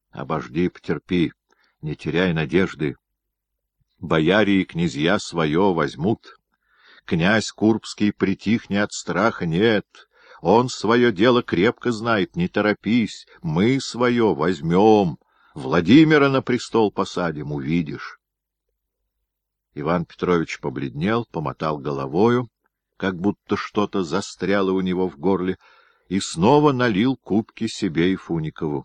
Обожди, потерпи, не теряй надежды. Бояре и князья свое возьмут. Князь Курбский притихни от страха, нет. Он свое дело крепко знает, не торопись. Мы свое возьмем. Владимира на престол посадим, увидишь. Иван Петрович побледнел, помотал головою, как будто что-то застряло у него в горле, и снова налил кубки себе и Фуникову.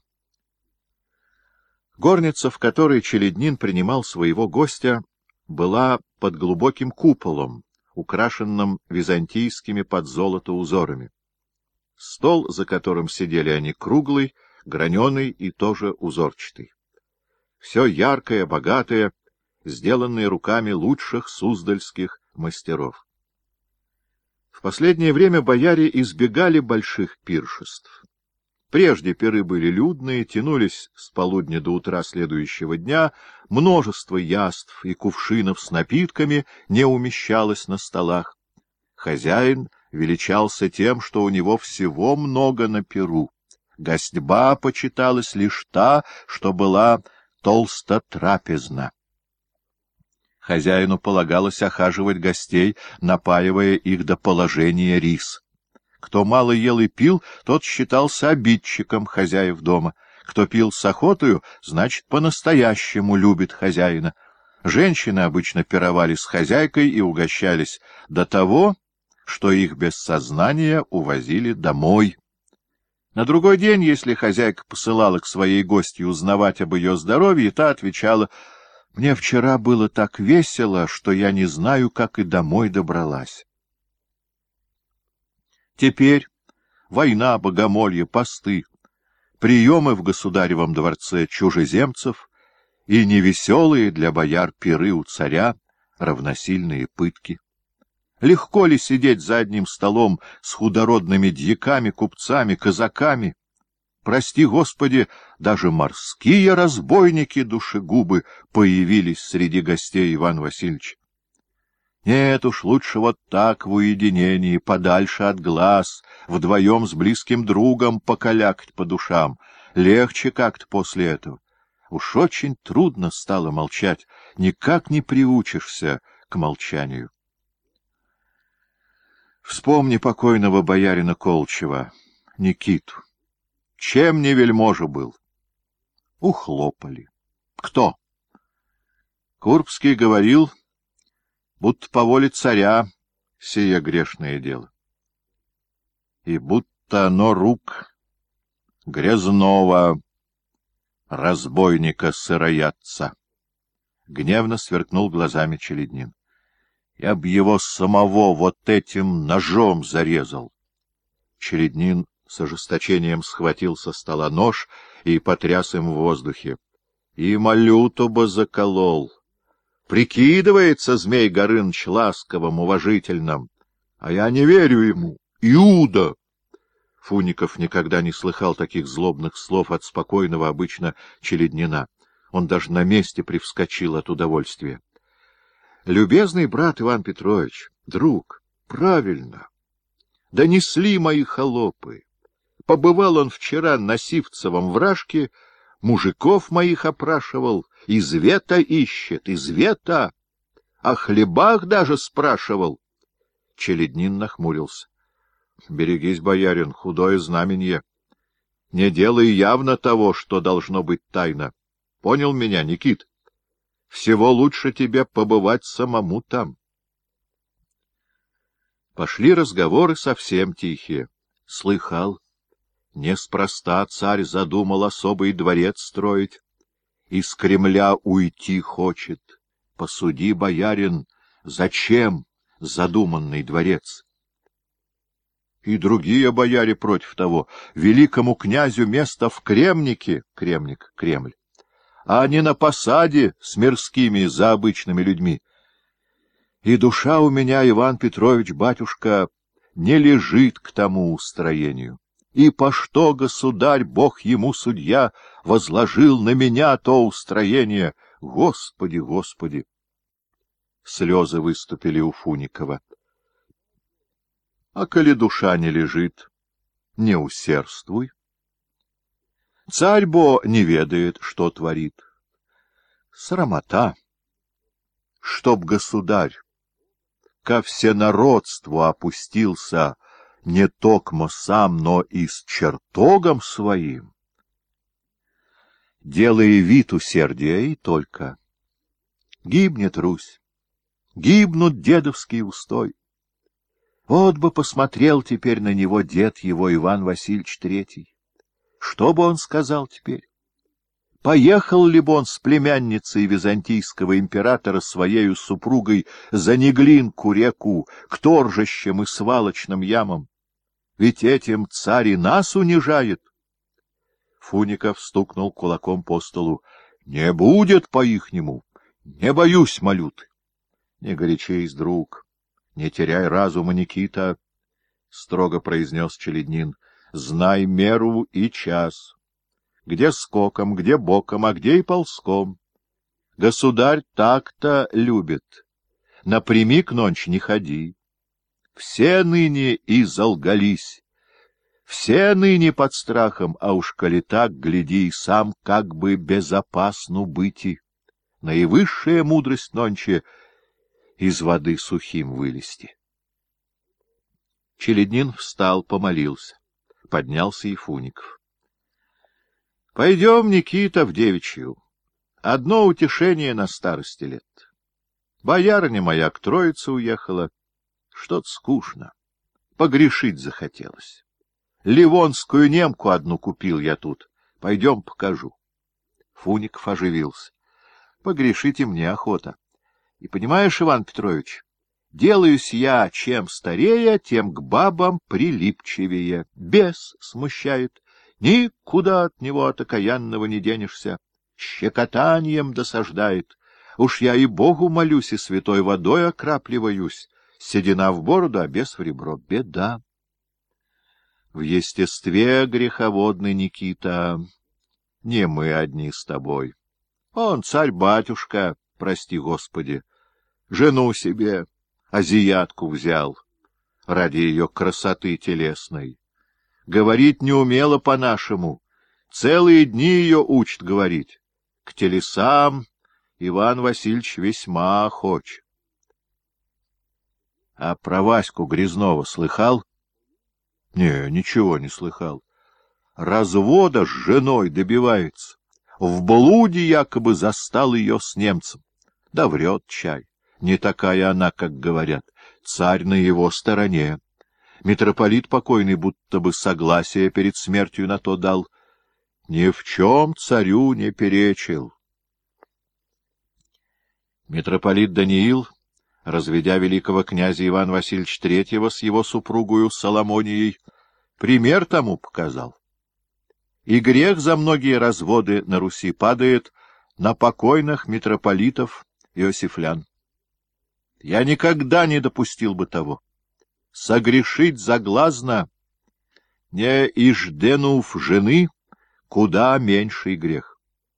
Горница, в которой Челяднин принимал своего гостя, была под глубоким куполом, украшенным византийскими под золото узорами. Стол, за которым сидели они, круглый, граненый и тоже узорчатый. Все яркое, богатое, сделанное руками лучших суздальских мастеров. В последнее время бояре избегали больших пиршеств. Прежде пиры были людные, тянулись с полудня до утра следующего дня, множество яств и кувшинов с напитками не умещалось на столах. Хозяин величался тем, что у него всего много на пиру. Гостьба почиталась лишь та, что была толстотрапезна. Хозяину полагалось охаживать гостей, напаивая их до положения рис. Кто мало ел и пил, тот считался обидчиком хозяев дома. Кто пил с охотою, значит, по-настоящему любит хозяина. Женщины обычно пировали с хозяйкой и угощались до того, что их без сознания увозили домой. На другой день, если хозяйка посылала к своей гостье узнавать об ее здоровье, та отвечала: «Мне вчера было так весело, что я не знаю, как и домой добралась». Теперь война, богомолье, посты, приемы в государевом дворце чужеземцев и невеселые для бояр пиры у царя, равносильные пытки. Легко ли сидеть за одним столом с худородными дьяками, купцами, казаками? Прости, Господи, даже морские разбойники-душегубы появились среди гостей Ивана Васильевича. Нет уж, лучше вот так в уединении, подальше от глаз, вдвоем с близким другом покалякать по душам. Легче как-то после этого. Уж очень трудно стало молчать, никак не приучишься к молчанию. Вспомни покойного боярина Колчева, Никиту. Чем не вельможа был? Ухлопали. Кто? Курбский говорил, будто по воле царя сие грешное дело. И будто оно рук грязного разбойника-сыроядца. Гневно сверкнул глазами Челяднин. Я б его самого вот этим ножом зарезал. Челяднин с ожесточением схватил со стола нож и потряс им в воздухе. И малюту бы заколол. Прикидывается Змей Горыныч ласковым, уважительным, а я не верю ему. Иуда! Фуников никогда не слыхал таких злобных слов от спокойного обычно Челяднина. Он даже на месте привскочил от удовольствия. Любезный брат Иван Петрович, друг, правильно. Донесли мои холопы. Побывал он вчера на Сивцевом вражке, мужиков моих опрашивал, извета ищет, извета. О хлебах даже спрашивал. Челяднин нахмурился. Берегись, боярин, худое знаменье. Не делай явно того, что должно быть тайно. Понял меня, Никит? Всего лучше тебе побывать самому там. Пошли разговоры совсем тихие. Слыхал, неспроста царь задумал особый дворец строить. Из Кремля уйти хочет. Посуди, боярин, зачем задуманный дворец? И другие бояре против того. Великому князю место в Кремнике, Кремник, Кремль, а не на посаде с мирскими за обычными людьми. И душа у меня, Иван Петрович, батюшка, не лежит к тому устроению. И по что государь, Бог ему судья, возложил на меня то устроение? Господи, Господи! Слезы выступили у Фуникова. А коли душа не лежит, не усердствуй. Царь-бо не ведает, что творит. Срамота, чтоб государь ко всенародству опустился не токмо сам, но и с чертогом своим, делая вид усердия и только. Гибнет Русь, гибнут дедовские устои. Вот бы посмотрел теперь на него дед его Иван Васильевич III. Что бы он сказал теперь? Поехал ли бы он с племянницей византийского императора своею супругой за Неглинку реку к торжищам и свалочным ямам? Ведь этим царь и нас унижает. Фуников стукнул кулаком по столу. — Не будет по-ихнему. Не боюсь, молю ты. — Не горячись, друг. Не теряй разума, Никита, — строго произнес Челеднин. — Знай меру и час. Где скоком, где боком, а где и ползком. Государь так-то любит. Напрямик ночь не ходи. Все ныне и залгались. Все ныне под страхом, а уж коли так, гляди, и сам как бы безопасну быти. Наивысшая мудрость нонче из воды сухим вылезти. Челеднин встал, помолился. Поднялся и Фуников. — Пойдем, Никита, в девичью. Одно утешение на старости лет. Боярыня моя к Троице уехала. Что-то скучно. Погрешить захотелось. Ливонскую немку одну купил я тут. Пойдем покажу. Фуников оживился. Погрешить и мне охота. И понимаешь, Иван Петрович, делаюсь я чем старее, тем к бабам прилипчивее. Бес смущает. Никуда от него от окаянного не денешься. Щекотанием досаждает. Уж я и Богу молюсь, и святой водой окрапливаюсь. Седина в бороду, а бес в ребро. Беда. В естестве греховодный, Никита, не мы одни с тобой. Он, царь-батюшка, прости Господи, жену себе, азиатку взял ради ее красоты телесной. Говорить не умела по-нашему, целые дни ее учит говорить. К телесам Иван Васильевич весьма охоч. А про Ваську Грязнова слыхал? Не, ничего не слыхал. Развода с женой добивается. В блуде якобы застал ее с немцем. Да врет чай. Не такая она, как говорят. Царь на его стороне. Митрополит покойный будто бы согласие перед смертью на то дал. Ни в чем царю не перечил. Митрополит Даниил, разведя великого князя Ивана Васильевича III с его супругою Соломонией, пример тому показал. И грех за многие разводы на Руси падает на покойных митрополитов иосифлян. Я никогда не допустил бы того. Согрешить заглазно, не ижденув жены, куда меньший грех.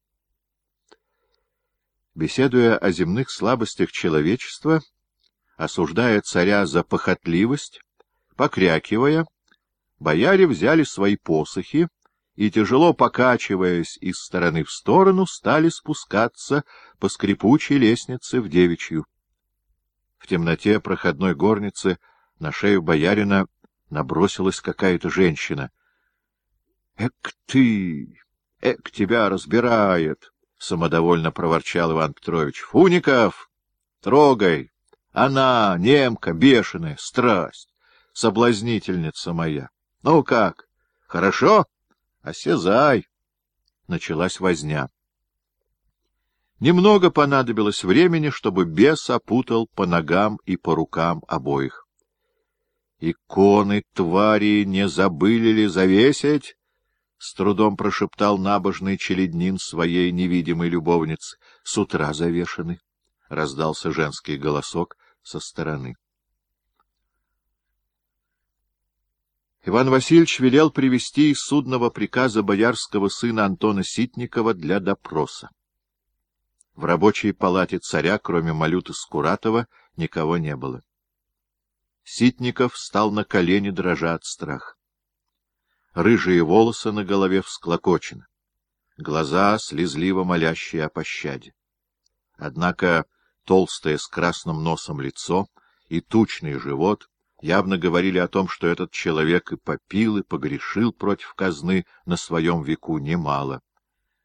Беседуя о земных слабостях человечества, осуждая царя за похотливость, покрякивая, бояре взяли свои посохи и, тяжело покачиваясь из стороны в сторону, стали спускаться по скрипучей лестнице в девичью. В темноте проходной горницы на шею боярина набросилась какая-то женщина. — Эк ты! Эк тебя разбирает! — самодовольно проворчал Иван Петрович. — Фуников! Трогай! Она, немка, бешеная, страсть, соблазнительница моя. Ну как, хорошо? Осязай! Началась возня. Немного понадобилось времени, чтобы бес опутал по ногам и по рукам обоих. «Иконы, твари, не забыли ли завесить?» — с трудом прошептал набожный Челеднин своей невидимой любовнице. — С утра завешаны, — раздался женский голосок со стороны. Иван Васильевич велел привести из судного приказа боярского сына Антона Ситникова для допроса. В рабочей палате царя, кроме Малюты Скуратова, никого не было. Ситников встал на колени, дрожа от страха. Рыжие волосы на голове всклокочены. глаза слезливо молящие о пощаде. Однако толстое с красным носом лицо и тучный живот явно говорили о том, что этот человек и попил, и погрешил против казны на своем веку немало.